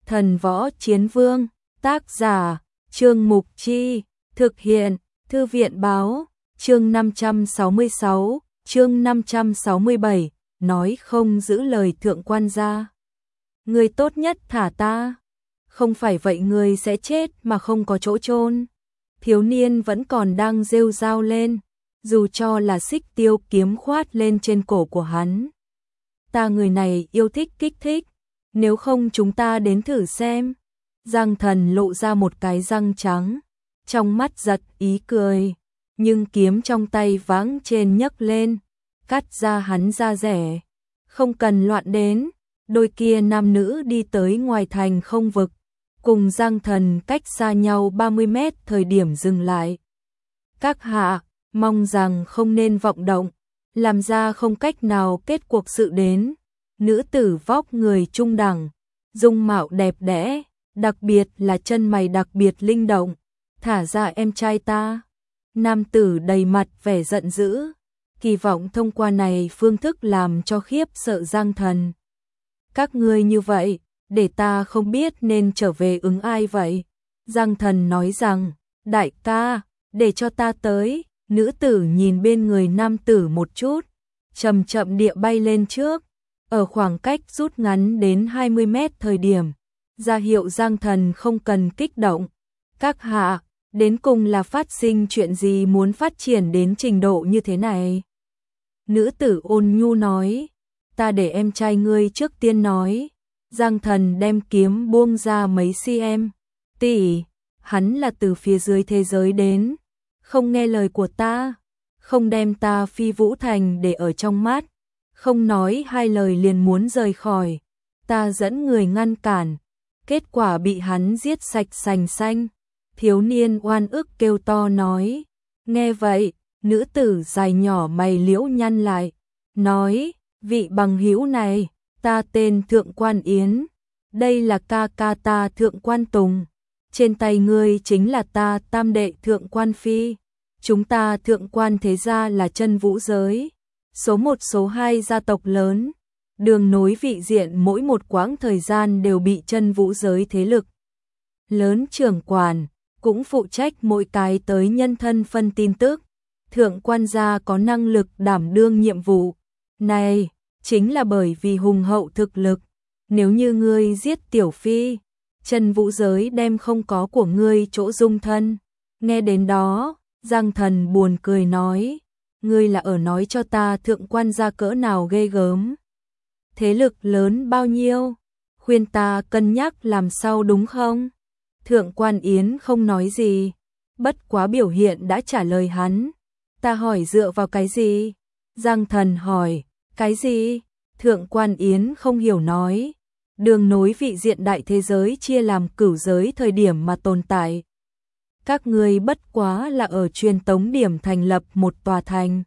Thần Võ Chiến Vương, tác giả, Trương Mục Chi, thực hiện, Thư viện Báo, chương 566, chương 567, nói không giữ lời thượng quan gia. Người tốt nhất thả ta, không phải vậy người sẽ chết mà không có chỗ chôn. Thiếu niên vẫn còn đang rêu rao lên, dù cho là xích tiêu kiếm khoát lên trên cổ của hắn. Ta người này yêu thích kích thích, nếu không chúng ta đến thử xem. Giang Thần lộ ra một cái răng trắng, trong mắt giật ý cười, nhưng kiếm trong tay vãng trên nhấc lên, cắt ra hắn da rẻ. Không cần loạn đến, đôi kia nam nữ đi tới ngoài thành không vực, cùng Giang Thần cách xa nhau 30 mét thời điểm dừng lại. Các hạ, mong rằng không nên vọng động, làm ra không cách nào kết cuộc sự đến. Nữ tử vóc người trung đẳng, dung mạo đẹp đẽ, đặc biệt là chân mày đặc biệt linh động, thả ra em trai ta. Nam tử đầy mặt vẻ giận dữ, kỳ vọng thông qua này phương thức làm cho khiếp sợ Giang Thần. Các ngươi như vậy, để ta không biết nên trở về ứng ai vậy. Giang Thần nói rằng, đại ca, để cho ta tới. Nữ tử nhìn bên người nam tử một chút, chậm chậm địa bay lên trước, ở khoảng cách rút ngắn đến 20 mét thời điểm, ra hiệu Giang Thần không cần kích động. Các hạ, đến cùng là phát sinh chuyện gì muốn phát triển đến trình độ như thế này? Nữ tử ôn nhu nói, ta để em trai ngươi trước tiên nói. Giang Thần đem kiếm buông ra mấy cm. Tỷ, hắn là từ phía dưới thế giới đến, không nghe lời của ta, không đem ta Phi Vũ Thành để ở trong mắt, không nói hai lời liền muốn rời khỏi. Ta dẫn người ngăn cản, kết quả bị hắn giết sạch sành xanh. Thiếu niên oan ức kêu to nói. Nghe vậy, nữ tử dài nhỏ mày liễu nhăn lại, nói, vị bằng hữu này, ta tên Thượng Quan Yến, đây là ca ca ta Thượng Quan Tùng, trên tay ngươi chính là ta tam đệ Thượng Quan Phi. Chúng ta Thượng Quan thế gia là chân vũ giới, số 1 số 2 gia tộc lớn, đường nối vị diện mỗi một quãng thời gian đều bị chân vũ giới thế lực lớn trưởng quản, cũng phụ trách mỗi cái tới nhân thân phân tin tức. Thượng Quan gia có năng lực đảm đương nhiệm vụ này, chính là bởi vì hùng hậu thực lực. Nếu như ngươi giết Tiểu Phi, chân vũ giới đem không có của ngươi chỗ dung thân. Nghe đến đó, Giang Thần buồn cười nói, ngươi là ở nói cho ta Thượng Quan gia cỡ nào ghê gớm, thế lực lớn bao nhiêu, khuyên ta cân nhắc làm sao đúng không? Thượng Quan Yến không nói gì, bất quá biểu hiện đã trả lời hắn. Ta hỏi dựa vào cái gì? Giang Thần hỏi, cái gì? Thượng Quan Yến không hiểu nói, đường nối vị diện đại thế giới chia làm cửu giới thời điểm mà tồn tại. Các ngươi bất quá là ở truyền tống điểm thành lập một tòa thành,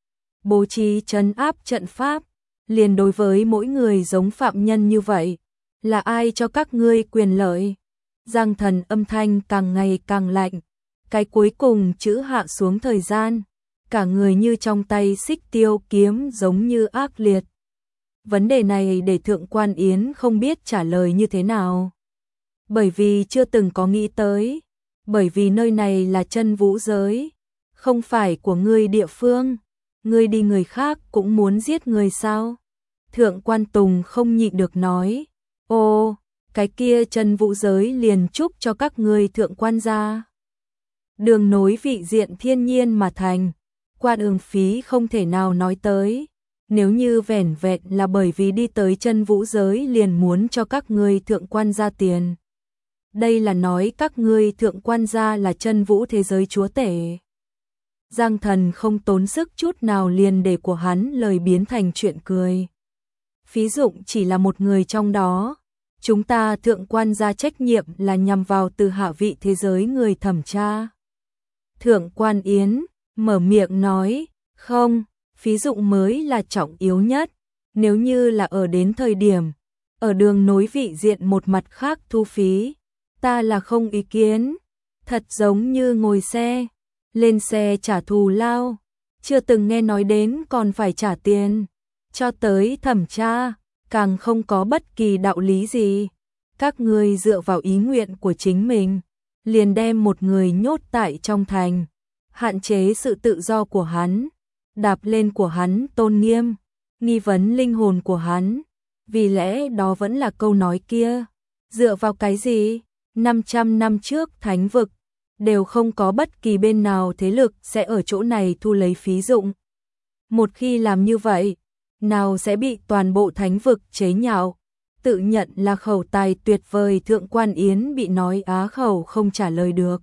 bố trí trấn áp trận pháp, liền đối với mỗi người giống phạm nhân như vậy, là ai cho các ngươi quyền lợi? Giang Thần âm thanh càng ngày càng lạnh, cái cuối cùng chữ hạ xuống thời gian, cả người như trong tay xích tiêu kiếm giống như ác liệt. Vấn đề này để Thượng Quan Yến không biết trả lời như thế nào, bởi vì chưa từng có nghĩ tới, bởi vì nơi này là chân vũ giới, không phải của ngươi địa phương, ngươi đi người khác cũng muốn giết người sao? Thượng Quan Tùng không nhịn được nói, ô, cái kia chân vũ giới liền chúc cho các ngươi Thượng Quan gia. Đường nối vị diện thiên nhiên mà thành, qua đường phí không thể nào nói tới. Nếu như vẻn vẹn là bởi vì đi tới chân vũ giới liền muốn cho các ngươi Thượng Quan gia tiền. Đây là nói các ngươi Thượng Quan gia là chân vũ thế giới chúa tể. Giang Thần không tốn sức chút nào liền để của hắn lời biến thành chuyện cười. Phí Dụng chỉ là một người trong đó. Chúng ta Thượng Quan gia trách nhiệm là nhằm vào từ hạ vị thế giới người thẩm tra. Thượng Quan Yến mở miệng nói, không, Phí Dụng mới là trọng yếu nhất. Nếu như là ở đến thời điểm, ở đường nối vị diện một mặt khác thu phí, ta là không ý kiến. Thật giống như ngồi xe, lên xe trả thù lao, chưa từng nghe nói đến còn phải trả tiền, cho tới thẩm tra, càng không có bất kỳ đạo lý gì. các ngươi dựa vào ý nguyện của chính mình, liền đem một người nhốt tại trong thành, hạn chế sự tự do của hắn, đạp lên của hắn tôn nghiêm, nghi vấn linh hồn của hắn. Vì lẽ đó vẫn là câu nói kia, dựa vào cái gì? 500 năm trước thánh vực đều không có bất kỳ bên nào thế lực sẽ ở chỗ này thu lấy phí dụng. Một khi làm như vậy, nào sẽ bị toàn bộ thánh vực chế nhạo, tự nhận là khẩu tài tuyệt vời. Thượng quan Yến bị nói á khẩu không trả lời được.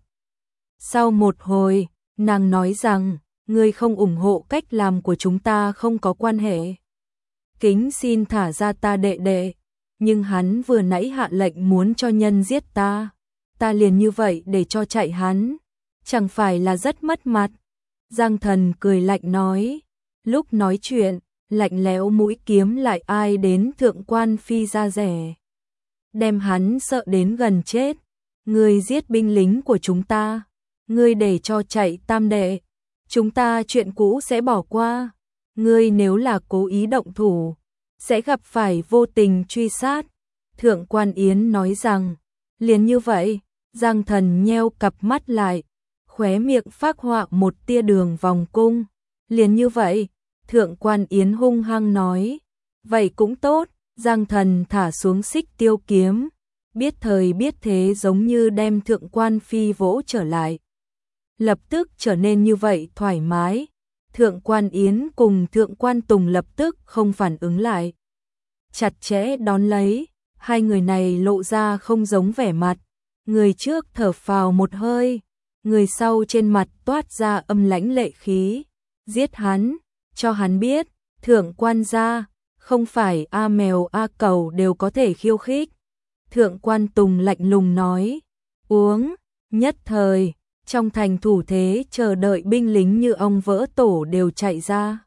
Sau một hồi, nàng nói rằng, ngươi không ủng hộ cách làm của chúng ta không có quan hệ. Kính xin thả ra ta đệ đệ, nhưng hắn vừa nãy hạ lệnh muốn cho nhân giết ta, ta liền như vậy để cho chạy hắn, chẳng phải là rất mất mặt. Giang Thần cười lạnh nói, lúc nói chuyện, lạnh lẽo mũi kiếm lại ai đến Thượng quan Phi ra rẻ, đem hắn sợ đến gần chết. Ngươi giết binh lính của chúng ta, ngươi để cho chạy tam đệ, chúng ta chuyện cũ sẽ bỏ qua. Ngươi nếu là cố ý động thủ, sẽ gặp phải vô tình truy sát. Thượng quan Yến nói rằng, liền như vậy. Giang Thần nheo cặp mắt lại, khóe miệng phác họa một tia đường vòng cung. Liền như vậy. Thượng quan Yến hung hăng nói, vậy cũng tốt. Giang Thần thả xuống xích tiêu kiếm, biết thời biết thế giống như đem Thượng quan Phi vỗ trở lại. Lập tức trở nên như vậy thoải mái. Thượng quan Yến cùng Thượng quan Tùng lập tức không phản ứng lại, chặt chẽ đón lấy. Hai người này lộ ra không giống vẻ mặt, người trước thở phào một hơi, người sau trên mặt toát ra âm lãnh lệ khí. Giết hắn, cho hắn biết, Thượng quan gia không phải a mèo a cẩu đều có thể khiêu khích. Thượng quan Tùng lạnh lùng nói, uống. Nhất thời, trong thành thủ thế chờ đợi binh lính như ong vỡ tổ đều chạy ra.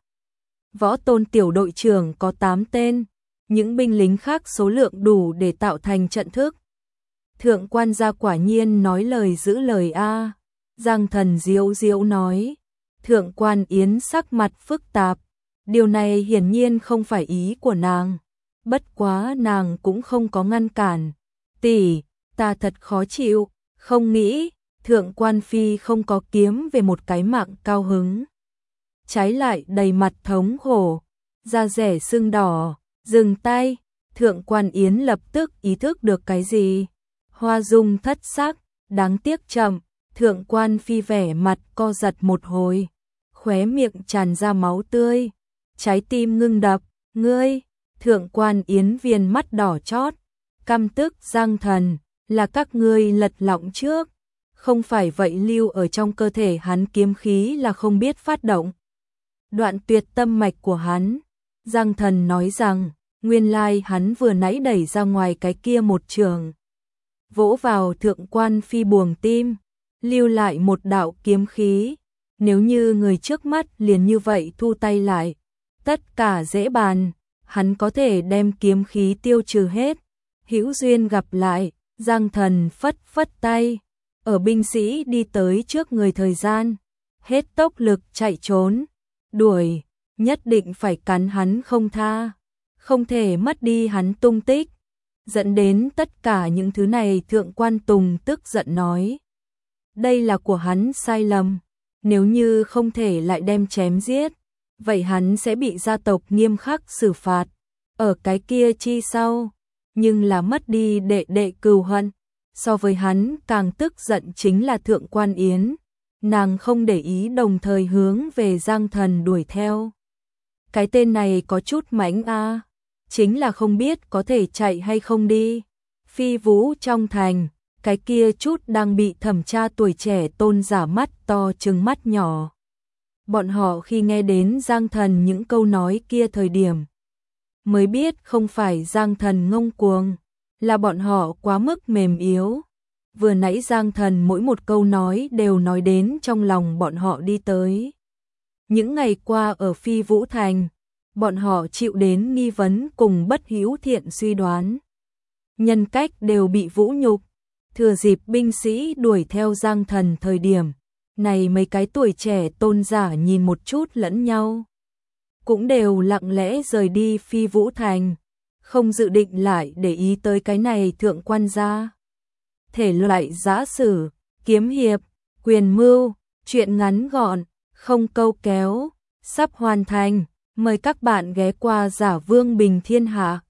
Võ Tôn tiểu đội trưởng có 8 tên, những binh lính khác số lượng đủ để tạo thành trận thức. Thượng quan gia quả nhiên nói lời giữ lời a. Giang Thần diếu diếu nói. Thượng quan Yến sắc mặt phức tạp, điều này hiển nhiên không phải ý của nàng, bất quá nàng cũng không có ngăn cản. Tỷ, ta thật khó chịu, không nghĩ Thượng quan Phi không có kiếm về một cái mạng cao hứng, trái lại đầy mặt thống khổ, da rẻ sưng đỏ. Dừng tay. Thượng quan Yến lập tức ý thức được cái gì, hoa dung thất sắc, đáng tiếc chậm. Thượng quan Phi vẻ mặt co giật một hồi, khóe miệng tràn ra máu tươi, trái tim ngưng đập. Ngươi! Thượng quan Yến viền mắt đỏ chót, căm tức. Giang Thần, là các ngươi lật lọng trước, không phải vậy lưu ở trong cơ thể hắn kiếm khí là không biết phát động, đoạn tuyệt tâm mạch của hắn. Giang Thần nói rằng, nguyên lai hắn vừa nãy đẩy ra ngoài cái kia một trường, vỗ vào Thượng quan Phi buồng tim, lưu lại một đạo kiếm khí. Nếu như người trước mắt liền như vậy thu tay lại, tất cả dễ bàn, hắn có thể đem kiếm khí tiêu trừ hết. Hữu duyên gặp lại. Giang Thần phất phất tay, ở binh sĩ đi tới trước người thời gian, hết tốc lực chạy trốn, đuổi, nhất định phải cắn hắn không tha, không thể mất đi hắn tung tích. Dẫn đến tất cả những thứ này, Thượng quan Tùng tức giận nói, đây là của hắn sai lầm, nếu như không thể lại đem chém giết, vậy hắn sẽ bị gia tộc nghiêm khắc xử phạt. Ở cái kia chi sau, nhưng là mất đi đệ đệ cừu hận. So với hắn càng tức giận chính là Thượng quan Yến, nàng không để ý đồng thời hướng về Giang Thần đuổi theo. Cái tên này có chút mãnh a, chính là không biết có thể chạy hay không đi. Phi Vũ trong thành, cái kia chút đang bị thẩm tra tuổi trẻ tôn giả mắt to trừng mắt nhỏ. Bọn họ khi nghe đến Giang Thần những câu nói kia thời điểm, mới biết không phải Giang Thần ngông cuồng, là bọn họ quá mức mềm yếu. Vừa nãy Giang Thần mỗi một câu nói đều nói đến trong lòng bọn họ đi tới. Những ngày qua ở Phi Vũ Thành, bọn họ chịu đến nghi vấn cùng bất hữu thiện suy đoán. Nhân cách đều bị vũ nhục. Thừa dịp binh sĩ đuổi theo Giang Thần thời điểm, này mấy cái tuổi trẻ tôn giả nhìn một chút lẫn nhau, cũng đều lặng lẽ rời đi Phi Vũ Thành. không dự định lại để ý tới cái này thượng quan gia. Thể loại giã sử, kiếm hiệp, quyền mưu, truyện ngắn gọn, không câu kéo, sắp hoàn thành. Mời các bạn ghé qua Giả Vương Bình Thiên Hạ.